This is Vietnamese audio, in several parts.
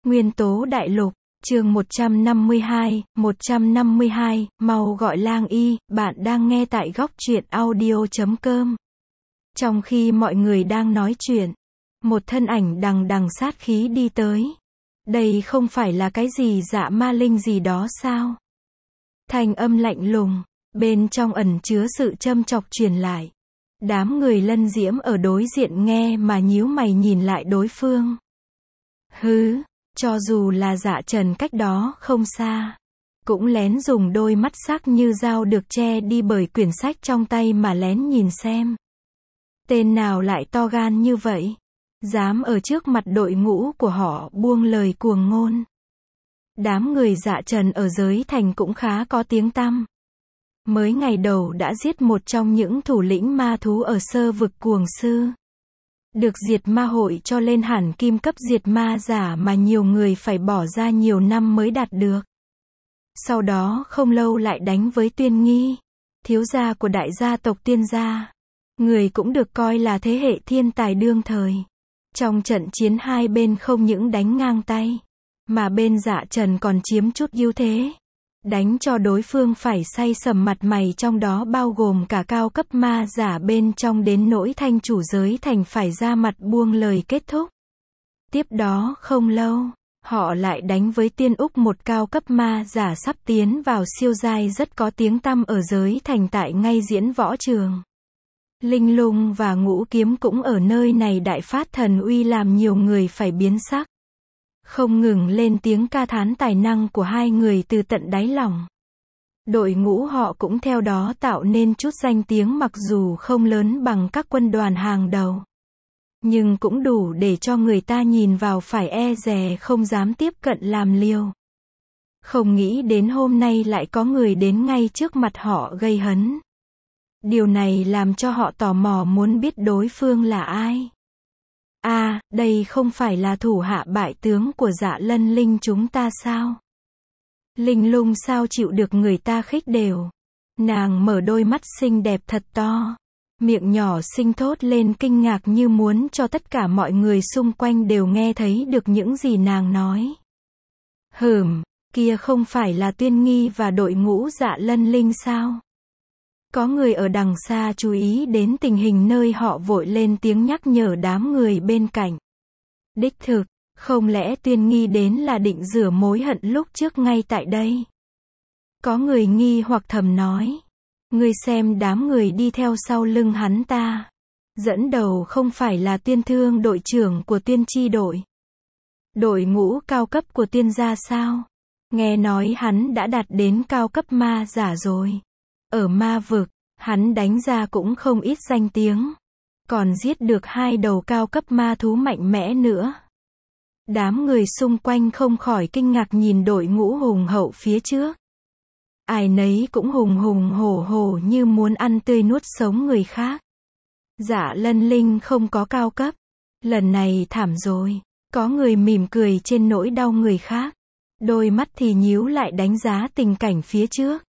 Nguyên tố đại lục, chương 152, mau gọi lang y, bạn đang nghe tại góc truyện audio.com. Trong khi mọi người đang nói chuyện, một thân ảnh đằng đằng sát khí đi tới. Đây không phải là cái gì dạ ma linh gì đó sao? Thanh âm lạnh lùng, bên trong ẩn chứa sự châm chọc truyền lại. Đám người Lân Diễm ở đối diện nghe mà nhíu mày nhìn lại đối phương. Hứ, cho dù là Dạ Trần cách đó không xa, cũng lén dùng đôi mắt sắc như dao được che đi bởi quyển sách trong tay mà lén nhìn xem. Tên nào lại to gan như vậy? Dám ở trước mặt đội ngũ của họ buông lời cuồng ngôn. Đám người Dạ Trần ở giới thành cũng khá có tiếng tăm. Mới ngày đầu đã giết một trong những thủ lĩnh ma thú ở sơ vực cuồng sư. Được diệt ma hội cho lên hẳn kim cấp diệt ma giả mà nhiều người phải bỏ ra nhiều năm mới đạt được. Sau đó không lâu lại đánh với Tuyên Nghi, thiếu gia của đại gia tộc Tiên gia. Người cũng được coi là thế hệ thiên tài đương thời. Trong trận chiến hai bên không những đánh ngang tay, mà bên Dạ Trần còn chiếm chút ưu thế. Đánh cho đối phương phải say sầm mặt mày, trong đó bao gồm cả cao cấp ma giả bên trong, đến nỗi thanh chủ giới thành phải ra mặt buông lời kết thúc. Tiếp đó không lâu, họ lại đánh với Tiên Úc, một cao cấp ma giả sắp tiến vào siêu giai rất có tiếng tăm ở giới thành tại ngay diễn võ trường. Linh Lung và Ngũ Kiếm cũng ở nơi này đại phát thần uy làm nhiều người phải biến sắc. Không ngừng lên tiếng ca thán tài năng của hai người từ tận đáy lòng. Đội ngũ họ cũng theo đó tạo nên chút danh tiếng, mặc dù không lớn bằng các quân đoàn hàng đầu, nhưng cũng đủ để cho người ta nhìn vào phải e dè không dám tiếp cận làm liều. Không nghĩ đến hôm nay lại có người đến ngay trước mặt họ gây hấn. Điều này làm cho họ tò mò muốn biết đối phương là ai. À, đây không phải là thủ hạ bại tướng của Dạ Lân Linh chúng ta sao? Linh Lung sao chịu được người ta khích đều. Nàng mở đôi mắt xinh đẹp thật to, miệng nhỏ xinh thốt lên kinh ngạc như muốn cho tất cả mọi người xung quanh đều nghe thấy được những gì nàng nói. Kia không phải là Tuyên Nghi và đội ngũ Dạ Lân Linh sao? Có người ở đằng xa chú ý đến tình hình nơi họ vội lên tiếng nhắc nhở đám người bên cạnh. Đích thực, không lẽ Tuyên Nghi đến là định rửa mối hận lúc trước ngay tại đây? Có người nghi hoặc thầm nói. Ngươi xem đám người đi theo sau lưng hắn ta. Dẫn đầu không phải là Tuyên Thương, đội trưởng của Tuyên chi đội. Đội ngũ cao cấp của Tiên gia sao? Nghe nói hắn đã đạt đến cao cấp ma giả rồi. Ở ma vực, hắn đánh ra cũng không ít danh tiếng. Còn giết được 2 đầu cao cấp ma thú mạnh mẽ nữa. Đám người xung quanh không khỏi kinh ngạc nhìn đội ngũ hùng hậu phía trước. Ai nấy cũng hùng hùng hổ hổ như muốn ăn tươi nuốt sống người khác. Dạ Lân Linh không có cao cấp. Lần này thảm rồi. Có người mỉm cười trên nỗi đau người khác. Đôi mắt thì nhíu lại đánh giá tình cảnh phía trước.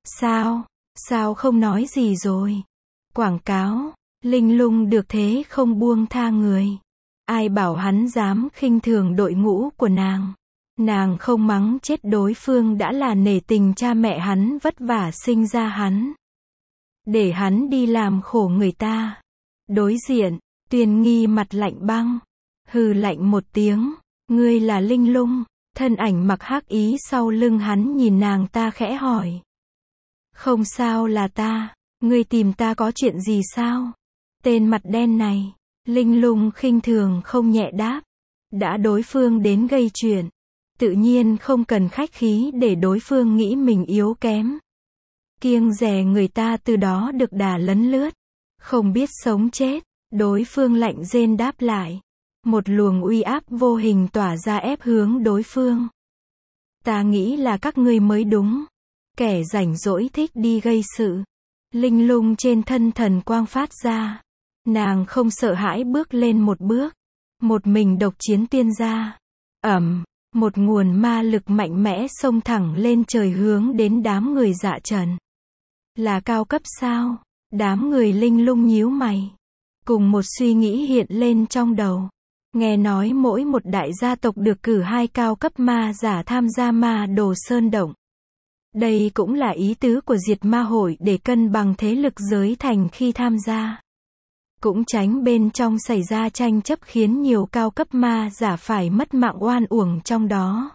Sao không nói gì rồi? Quảng cáo, Linh Lung được thế không buông tha người. Ai bảo hắn dám khinh thường đội ngũ của nàng. Nàng không mắng chết đối phương đã là nể tình cha mẹ hắn vất vả sinh ra hắn. Để hắn đi làm khổ người ta. Đối diện, Tuyên Nghi mặt lạnh băng. Hừ lạnh một tiếng. Ngươi là Linh Lung. Thân ảnh mặc hắc ý sau lưng hắn nhìn nàng ta khẽ hỏi. Không sao, là ta. Ngươi tìm ta có chuyện gì sao? Tên mặt đen này. Linh Lung khinh thường không nhẹ đáp. Đã đối phương đến gây chuyện, tự nhiên không cần khách khí để đối phương nghĩ mình yếu kém. Kiêng dè người ta từ đó được đà lấn lướt. Không biết sống chết. Đối phương lạnh rên đáp lại. Một luồng uy áp vô hình tỏa ra ép hướng đối phương. Ta nghĩ là các ngươi mới đúng. Kẻ rảnh rỗi thích đi gây sự. Linh Lung trên thân thần quang phát ra. Nàng không sợ hãi bước lên một bước. Một mình độc chiến Tiên gia. Một nguồn ma lực mạnh mẽ xông thẳng lên trời hướng đến đám người Dạ Trần. Là cao cấp sao? Đám người Linh Lung nhíu mày. Cùng một suy nghĩ hiện lên trong đầu. Nghe nói mỗi một đại gia tộc được cử 2 cao cấp ma giả tham gia ma đồ sơn động. Đây cũng là ý tứ của diệt ma hội để cân bằng thế lực giới thành khi tham gia. Cũng tránh bên trong xảy ra tranh chấp khiến nhiều cao cấp ma giả phải mất mạng oan uổng trong đó.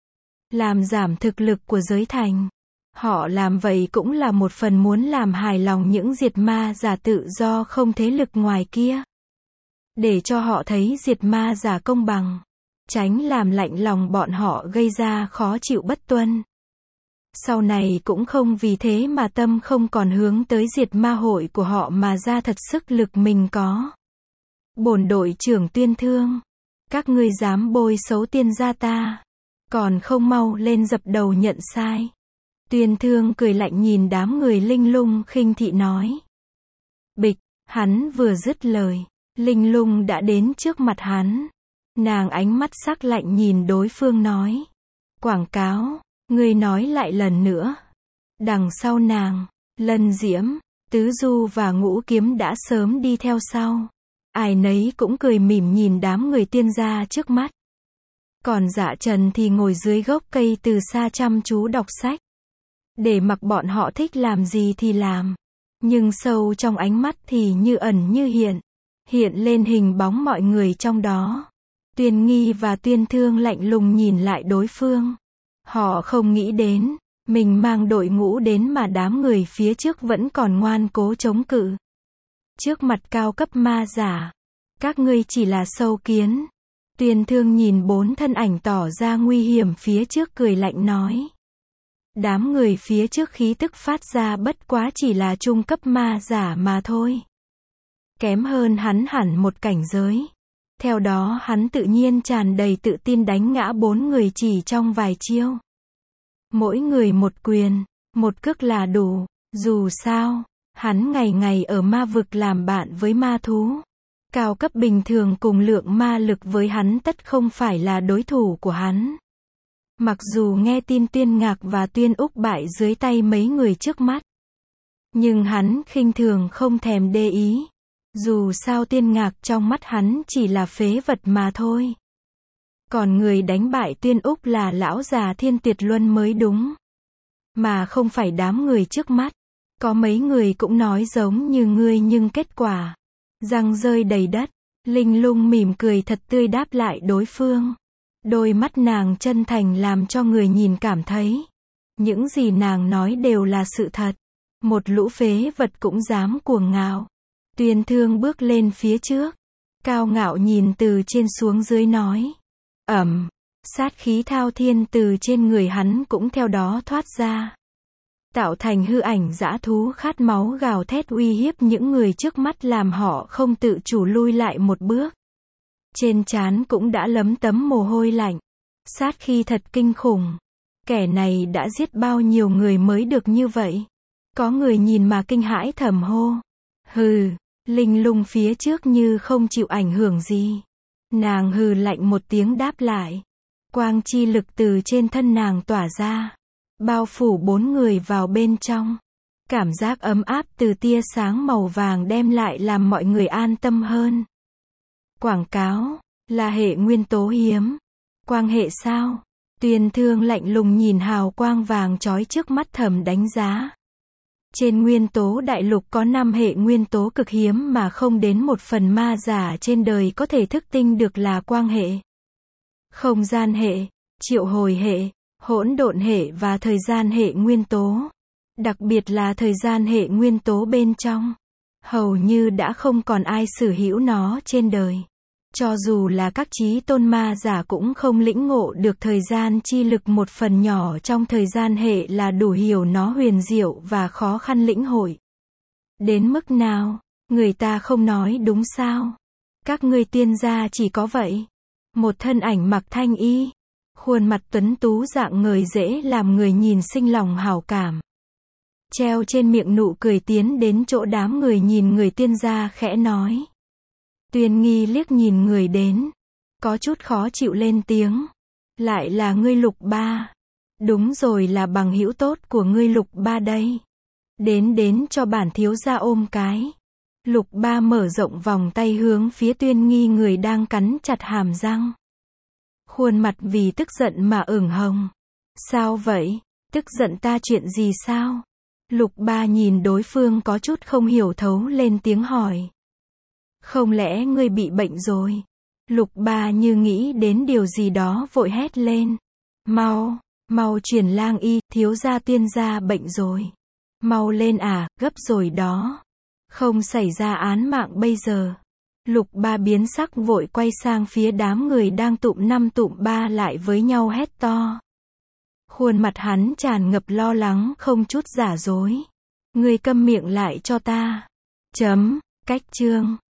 Làm giảm thực lực của giới thành. Họ làm vậy cũng là một phần muốn làm hài lòng những diệt ma giả tự do không thế lực ngoài kia. Để cho họ thấy diệt ma giả công bằng. Tránh làm lạnh lòng bọn họ gây ra khó chịu bất tuân. Sau này cũng không vì thế mà tâm không còn hướng tới diệt ma hội của họ mà ra thật sức lực mình có. Bổn đội trưởng Tuyên Thương. Các ngươi dám bôi xấu tiên gia ta. Còn không mau lên dập đầu nhận sai. Tuyên Thương cười lạnh nhìn đám người Linh Lung khinh thị nói. Bịch, hắn vừa dứt lời. Linh Lung đã đến trước mặt hắn. Nàng ánh mắt sắc lạnh nhìn đối phương nói. Quảng cáo, ngươi nói lại lần nữa. Đằng sau nàng, Lân Diễm, Tứ Du và Ngũ Kiếm đã sớm đi theo sau. Ai nấy cũng cười mỉm nhìn đám người tiên gia trước mắt. Còn Dạ Trần thì ngồi dưới gốc cây từ xa chăm chú đọc sách. Để mặc bọn họ thích làm gì thì làm. Nhưng sâu trong ánh mắt thì như ẩn như hiện. Hiện lên hình bóng mọi người trong đó. Tuyên Nghi và Tuyên Thương lạnh lùng nhìn lại đối phương. Họ không nghĩ đến, mình mang đội ngũ đến mà đám người phía trước vẫn còn ngoan cố chống cự. Trước mặt cao cấp ma giả, các ngươi chỉ là sâu kiến. Tuyên Thương nhìn 4 thân ảnh tỏ ra nguy hiểm phía trước cười lạnh nói. Đám người phía trước khí tức phát ra bất quá chỉ là trung cấp ma giả mà thôi. Kém hơn hắn hẳn một cảnh giới. Theo đó hắn tự nhiên tràn đầy tự tin đánh ngã 4 người chỉ trong vài chiêu. Mỗi người một quyền, một cước là đủ. Dù sao, hắn ngày ngày ở ma vực làm bạn với ma thú. Cao cấp bình thường cùng lượng ma lực với hắn tất không phải là đối thủ của hắn. Mặc dù nghe tin Tuyên Ngạc và Tuyên Úc bại dưới tay mấy người trước mắt. Nhưng hắn khinh thường không thèm để ý. Dù sao Tuyên Ngạc trong mắt hắn chỉ là phế vật mà thôi. Còn người đánh bại Tuyên Úc là lão già Thiên Tuyệt Luân mới đúng. Mà không phải đám người trước mắt. Có mấy người cũng nói giống như ngươi nhưng kết quả. Răng rơi đầy đất. Linh Lung mỉm cười thật tươi đáp lại đối phương. Đôi mắt nàng chân thành làm cho người nhìn cảm thấy. Những gì nàng nói đều là sự thật. Một lũ phế vật cũng dám cuồng ngạo. Tuyên Thương bước lên phía trước. Cao ngạo nhìn từ trên xuống dưới nói. Sát khí thao thiên từ trên người hắn cũng theo đó thoát ra. Tạo thành hư ảnh dã thú khát máu gào thét uy hiếp những người trước mắt làm họ không tự chủ lui lại một bước. Trên trán cũng đã lấm tấm mồ hôi lạnh. Sát khí thật kinh khủng. Kẻ này đã giết bao nhiêu người mới được như vậy. Có người nhìn mà kinh hãi thầm hô. Hừ, Linh Lung phía trước như không chịu ảnh hưởng gì. Nàng hừ lạnh một tiếng đáp lại. Quang chi lực từ trên thân nàng tỏa ra. Bao phủ 4 người vào bên trong. Cảm giác ấm áp từ tia sáng màu vàng đem lại làm mọi người an tâm hơn. Quảng cáo, là hệ nguyên tố hiếm. Quang hệ sao? Tuyên Thương lạnh lùng nhìn hào quang vàng chói trước mắt thầm đánh giá. Trên nguyên tố đại lục có 5 hệ nguyên tố cực hiếm mà không đến một phần ma giả trên đời có thể thức tinh được là quang hệ. Không gian hệ, triệu hồi hệ, hỗn độn hệ và thời gian hệ nguyên tố. Đặc biệt là thời gian hệ nguyên tố bên trong. Hầu như đã không còn ai sở hữu nó trên đời. Cho dù là các chí tôn ma giả cũng không lĩnh ngộ được thời gian chi lực một phần nhỏ trong thời gian hệ là đủ hiểu nó huyền diệu và khó khăn lĩnh hội. Đến mức nào, người ta không nói đúng sao? Các ngươi tiên gia chỉ có vậy. Một thân ảnh mặc thanh y. Khuôn mặt tuấn tú dạng người dễ làm người nhìn sinh lòng hảo cảm. Treo trên miệng nụ cười tiến đến chỗ đám người nhìn người tiên gia khẽ nói. Tuyên Nghi liếc nhìn người đến. Có chút khó chịu lên tiếng. Lại là ngươi Lục Ba. Đúng rồi, là bằng hữu tốt của ngươi Lục Ba đây. Đến cho bản thiếu gia ôm cái. Lục Ba mở rộng vòng tay hướng phía Tuyên Nghi người đang cắn chặt hàm răng. Khuôn mặt vì tức giận mà ửng hồng. Sao vậy? Tức giận ta chuyện gì sao? Lục Ba nhìn đối phương có chút không hiểu thấu lên tiếng hỏi. Không lẽ ngươi bị bệnh rồi? Lục Ba như nghĩ đến điều gì đó vội hét lên. Mau truyền lang y, thiếu gia Tuyên gia bệnh rồi. Mau lên à, gấp rồi đó. Không xảy ra án mạng bây giờ. Lục Ba biến sắc vội quay sang phía đám người đang tụm năm tụm ba lại với nhau hét to. Khuôn mặt hắn tràn ngập lo lắng không chút giả dối. Ngươi câm miệng lại cho ta. Cách chương.